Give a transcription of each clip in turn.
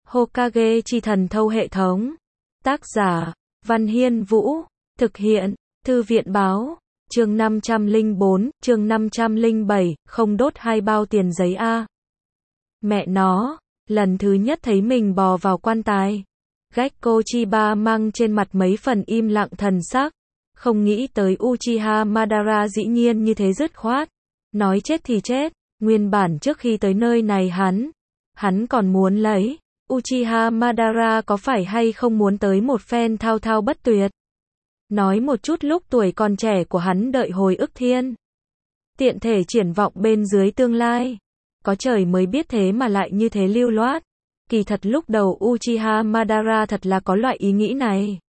Hokage chi thần thâu hệ thống. Tác giả, Văn Hiên Vũ. Thực hiện, Thư viện báo. Chương 504, chương 507, không đốt 2 bao tiền giấy a. Mẹ nó, lần thứ nhất thấy mình bò vào quan tài. Gekko Chiba mang trên mặt mấy phần im lặng thần sắc. Không nghĩ tới Uchiha Madara dĩ nhiên như thế dứt khoát. Nói chết thì chết, nguyên bản trước khi tới nơi này hắn còn muốn lấy. Uchiha Madara có phải hay không muốn tới một phen thao thao bất tuyệt. Nói một chút lúc tuổi còn trẻ của hắn đợi hồi ức thiên. Tiện thể triển vọng bên dưới tương lai. Có trời mới biết thế mà lại như thế lưu loát. Kỳ thật lúc đầu Uchiha Madara thật là có loại ý nghĩ này.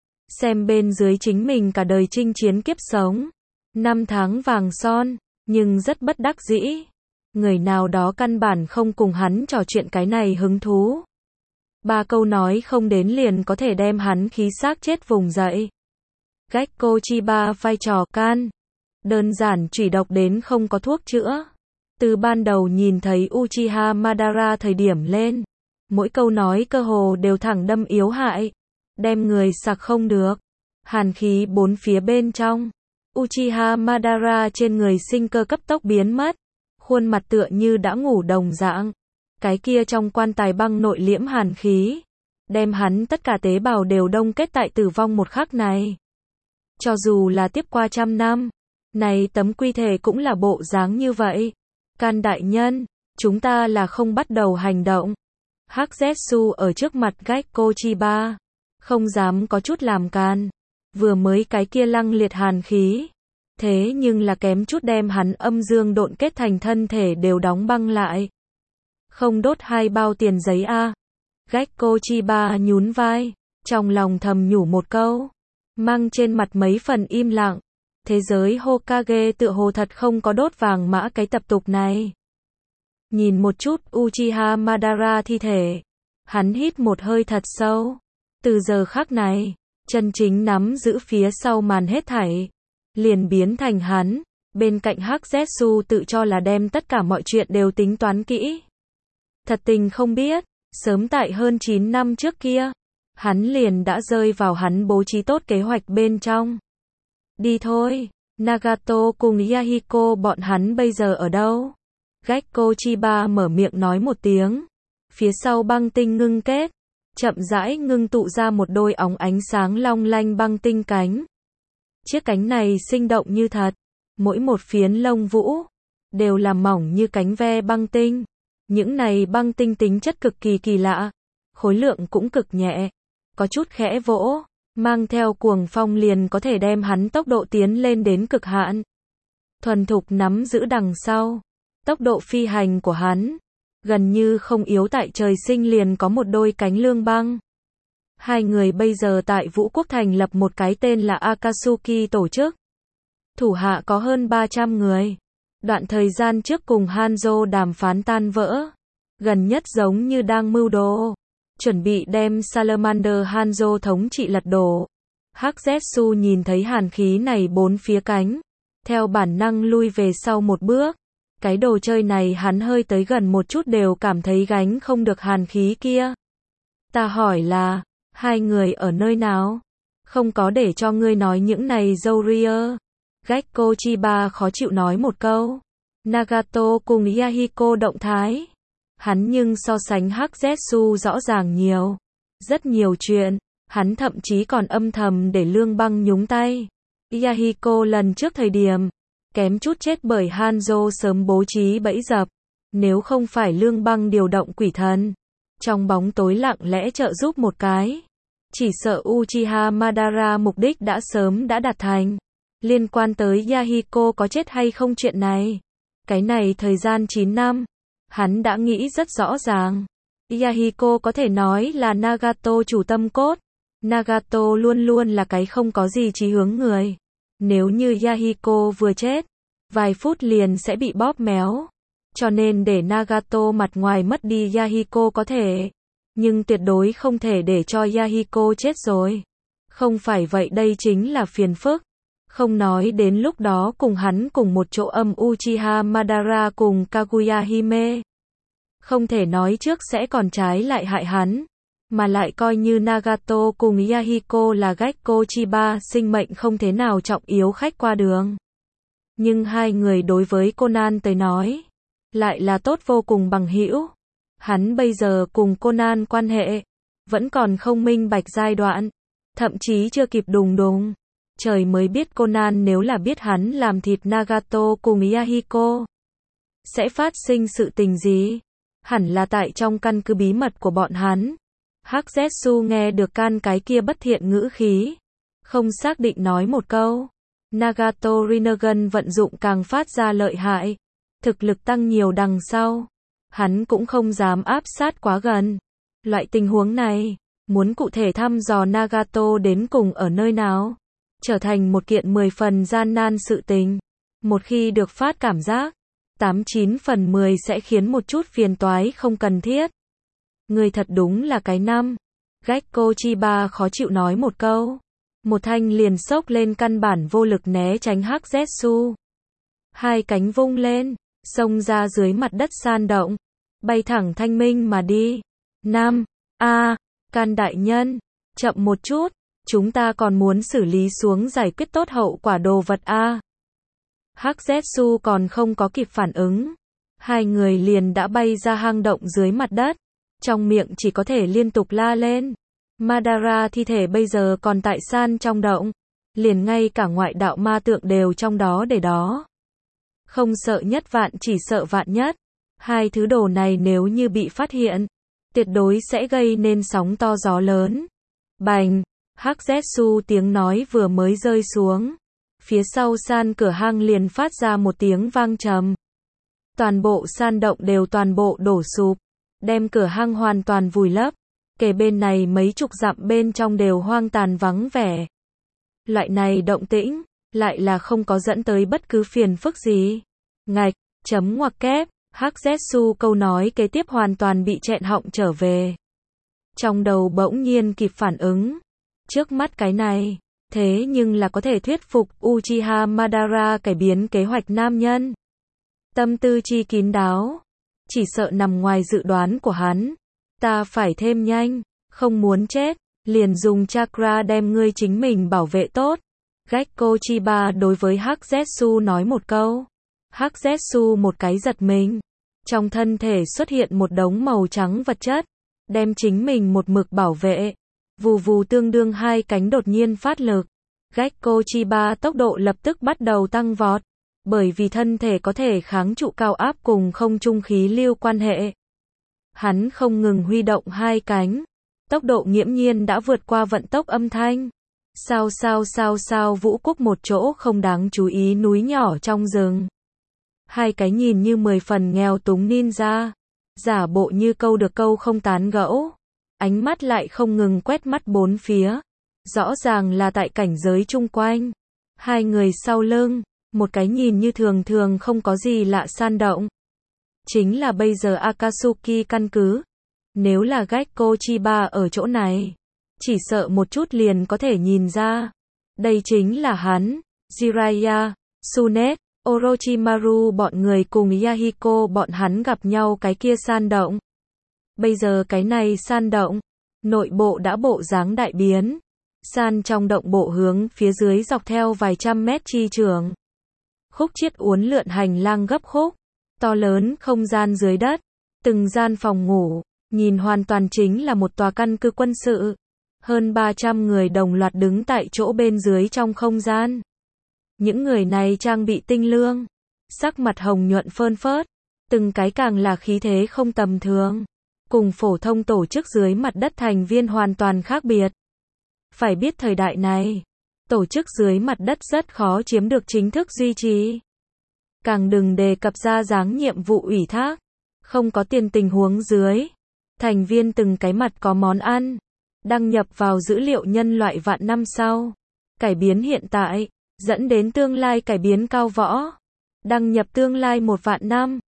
Xem bên dưới chính mình cả đời chinh chiến kiếp sống. 5 tháng vàng son, nhưng rất bất đắc dĩ. Người nào đó căn bản không cùng hắn trò chuyện cái này hứng thú. 3 câu nói không đến liền có thể đem hắn khí xác chết vùng dậy. Gekko Chiba vai trò can. Đơn giản chủy độc đến không có thuốc chữa. Từ ban đầu nhìn thấy Uchiha Madara thời điểm lên. Mỗi câu nói cơ hồ đều thẳng đâm yếu hại. Đem người sặc không được. Hàn khí bốn phía bên trong. Uchiha Madara trên người sinh cơ cấp tốc biến mất. Khuôn mặt tựa như đã ngủ đồng dạng. Cái kia trong quan tài băng nội liễm hàn khí. Đem hắn tất cả tế bào đều đông kết tại tử vong một khắc này. Cho dù là tiếp qua 100 năm. Này tấm quy thể cũng là bộ dáng như vậy. Can đại nhân, chúng ta là không bắt đầu hành động. Hắc Zetsu ở trước mặt Gekko Chiba. Không dám có chút làm can. Vừa mới cái kia lăng liệt hàn khí. Thế nhưng là kém chút đem hắn âm dương độn kết thành thân thể đều đóng băng lại. Không đốt 2 bao tiền giấy a. Gekko Chiba nhún vai. Trong lòng thầm nhủ một câu. Mang trên mặt mấy phần im lặng. Thế giới Hokage tựa hồ thật không có đốt vàng mã cái tập tục này. Nhìn một chút Uchiha Madara thi thể. Hắn hít một hơi thật sâu. Từ giờ khắc này, chân chính nắm giữ phía sau màn hết thảy. Liền biến thành hắn. Bên cạnh Hắc Zetsu tự cho là đem tất cả mọi chuyện đều tính toán kỹ. Thật tình không biết, sớm tại hơn 9 năm trước kia. Hắn liền đã rơi vào hắn bố trí tốt kế hoạch bên trong. Đi thôi, Nagato cùng Yahiko bọn hắn bây giờ ở đâu? Gekko Chiba mở miệng nói một tiếng. Phía sau băng tinh ngưng kết. Chậm rãi ngưng tụ ra một đôi óng ánh sáng long lanh băng tinh cánh. Chiếc cánh này sinh động như thật. Mỗi một phiến lông vũ. Đều là mỏng như cánh ve băng tinh. Những này băng tinh tính chất cực kỳ kỳ lạ. Khối lượng cũng cực nhẹ. Có chút khẽ vỗ. Mang theo cuồng phong liền có thể đem hắn tốc độ tiến lên đến cực hạn. Thuần thục nắm giữ đằng sau. Tốc độ phi hành của hắn. Gần như không yếu tại trời sinh liền có một đôi cánh lương băng. Hai người bây giờ tại Vũ Quốc thành lập một cái tên là Akatsuki tổ chức. Thủ hạ có hơn 300 người. Đoạn thời gian trước cùng Hanzo đàm phán tan vỡ. Gần nhất giống như đang mưu đồ. Chuẩn bị đem Salamander Hanzo thống trị lật đổ. Hắc Zetsu nhìn thấy hàn khí này bốn phía cánh. Theo bản năng lui về sau một bước. Cái đồ chơi này hắn hơi tới gần một chút đều cảm thấy gánh không được hàn khí kia. Ta hỏi là, hai người ở nơi nào? Không có để cho ngươi nói những này dâu ria. Gekko Chiba khó chịu nói một câu. Nagato cùng Yahiko động thái. Hắn nhưng so sánh Hắc Zetsu rõ ràng nhiều. Rất nhiều chuyện. Hắn thậm chí còn âm thầm để Lương Băng nhúng tay. Yahiko lần trước thời điểm. Kém chút chết bởi Hanzo sớm bố trí bẫy dập. Nếu không phải Lương Băng điều động quỷ thần. Trong bóng tối lặng lẽ trợ giúp một cái. Chỉ sợ Uchiha Madara mục đích đã sớm đã đạt thành. Liên quan tới Yahiko có chết hay không chuyện này. Cái này thời gian 9 năm. Hắn đã nghĩ rất rõ ràng. Yahiko có thể nói là Nagato chủ tâm cốt. Nagato luôn luôn là cái không có gì chí hướng người. Nếu như Yahiko vừa chết, vài phút liền sẽ bị bóp méo. Cho nên để Nagato mặt ngoài mất đi Yahiko có thể. Nhưng tuyệt đối không thể để cho Yahiko chết rồi. Không phải vậy đây chính là phiền phức. Không nói đến lúc đó cùng hắn cùng một chỗ Uchiha Madara cùng Kaguya Hime. Không thể nói trước sẽ còn trái lại hại hắn, mà lại coi như Nagato cùng Yahiko là Gekko Chiba, sinh mệnh không thế nào trọng yếu khách qua đường. Nhưng hai người đối với Conan tới nói, lại là tốt vô cùng bằng hữu. Hắn bây giờ cùng Conan quan hệ, vẫn còn không minh bạch giai đoạn, thậm chí chưa kịp đùng đùng. Trời mới biết Conan nếu là biết hắn làm thịt Nagato cùng Yahiko, sẽ phát sinh sự tình gì? Hẳn là tại trong căn cứ bí mật của bọn hắn. Hắc Zetsu nghe được can cái kia bất thiện ngữ khí, không xác định nói một câu. Nagato Rinnegan vận dụng càng phát ra lợi hại, thực lực tăng nhiều đằng sau, hắn cũng không dám áp sát quá gần. Loại tình huống này, muốn cụ thể thăm dò Nagato đến cùng ở nơi nào, trở thành một kiện 10 phần gian nan sự tình. Một khi được phát cảm giác, 89 phần 10 sẽ khiến một chút phiền toái không cần thiết. Người thật đúng là cái năm. Gekko Chiba khó chịu nói một câu. Một thanh liền xốc lên, căn bản vô lực né tránh Hắc Zetsu. Hai cánh vung lên, xông ra dưới mặt đất san động, bay thẳng Thanh Minh mà đi. Can đại nhân, chậm một chút, chúng ta còn muốn xử lý xuống giải quyết tốt hậu quả đồ vật a. Hắc Zetsu còn không có kịp phản ứng, hai người liền đã bay ra hang động dưới mặt đất, trong miệng chỉ có thể liên tục la lên. Madara thi thể bây giờ còn tại san trong động, liền ngay cả ngoại đạo ma tượng đều trong đó để đó. Không sợ nhất vạn chỉ sợ vạn nhất. Hai thứ đồ này nếu như bị phát hiện, tuyệt đối sẽ gây nên sóng to gió lớn. Bành, Hắc Zetsu tiếng nói vừa mới rơi xuống, phía sau san cửa hang liền phát ra một tiếng vang trầm. Toàn bộ san động đều toàn bộ đổ sụp, đem cửa hang hoàn toàn vùi lấp. Kể bên này mấy chục dặm bên trong đều hoang tàn vắng vẻ. Loại này động tĩnh, lại là không có dẫn tới bất cứ phiền phức gì. Ngạch, chấm ngoặc kép, Hắc Zetsu câu nói kế tiếp hoàn toàn bị nghẹn họng trở về. Trong đầu bỗng nhiên kịp phản ứng. Trước mắt cái này, thế nhưng là có thể thuyết phục Uchiha Madara cải biến kế hoạch nam nhân. Tâm tư chi kín đáo, chỉ sợ nằm ngoài dự đoán của hắn. Ta phải thêm nhanh, không muốn chết, liền dùng chakra đem ngươi chính mình bảo vệ tốt. Gekko Chiba đối với Hắc Zetsu nói một câu. Hắc Zetsu một cái giật mình, trong thân thể xuất hiện một đống màu trắng vật chất, đem chính mình một mực bảo vệ. Vù vù tương đương hai cánh đột nhiên phát lực. Gekko Chiba tốc độ lập tức bắt đầu tăng vọt, bởi vì thân thể có thể kháng trụ cao áp cùng không trung khí lưu quan hệ. Hắn không ngừng huy động hai cánh, tốc độ nghiễm nhiên đã vượt qua vận tốc âm thanh. Sao Vũ Quốc một chỗ không đáng chú ý núi nhỏ trong rừng. Hai cái nhìn như 10 phần nghèo túng ninja, giả bộ như câu được câu không tán gẫu, ánh mắt lại không ngừng quét mắt bốn phía, rõ ràng là tại cảnh giới chung quanh. Hai người sau lưng, một cái nhìn như thường thường không có gì lạ san động. Chính là bây giờ Akatsuki căn cứ. Nếu là Gekko Chiba ở chỗ này, chỉ sợ một chút liền có thể nhìn ra. Đây chính là hắn, Jiraiya, Tsunade, Orochimaru bọn người cùng Yahiko bọn hắn gặp nhau cái kia san động. Bây giờ cái này san động, nội bộ đã bộ dáng đại biến. San trong động bộ hướng phía dưới dọc theo vài trăm mét chi trường. Khúc chiết uốn lượn hành lang gấp khúc, to lớn không gian dưới đất, từng gian phòng ngủ, nhìn hoàn toàn chính là một tòa căn cứ quân sự. Hơn 300 người đồng loạt đứng tại chỗ bên dưới trong không gian. Những người này trang bị tinh lương, sắc mặt hồng nhuận phơn phớt, từng cái càng là khí thế không tầm thường, cùng phổ thông tổ chức dưới mặt đất thành viên hoàn toàn khác biệt. Phải biết thời đại này, tổ chức dưới mặt đất rất khó chiếm được chính thức duy trì. Càng đừng đề cập ra dáng nhiệm vụ ủy thác, không có tiền tình huống dưới. Thành viên từng cái mặt có món ăn, đăng nhập vào dữ liệu nhân loại vạn năm sau, cải biến hiện tại, dẫn đến tương lai cải biến cao võ, đăng nhập tương lai 1 vạn năm.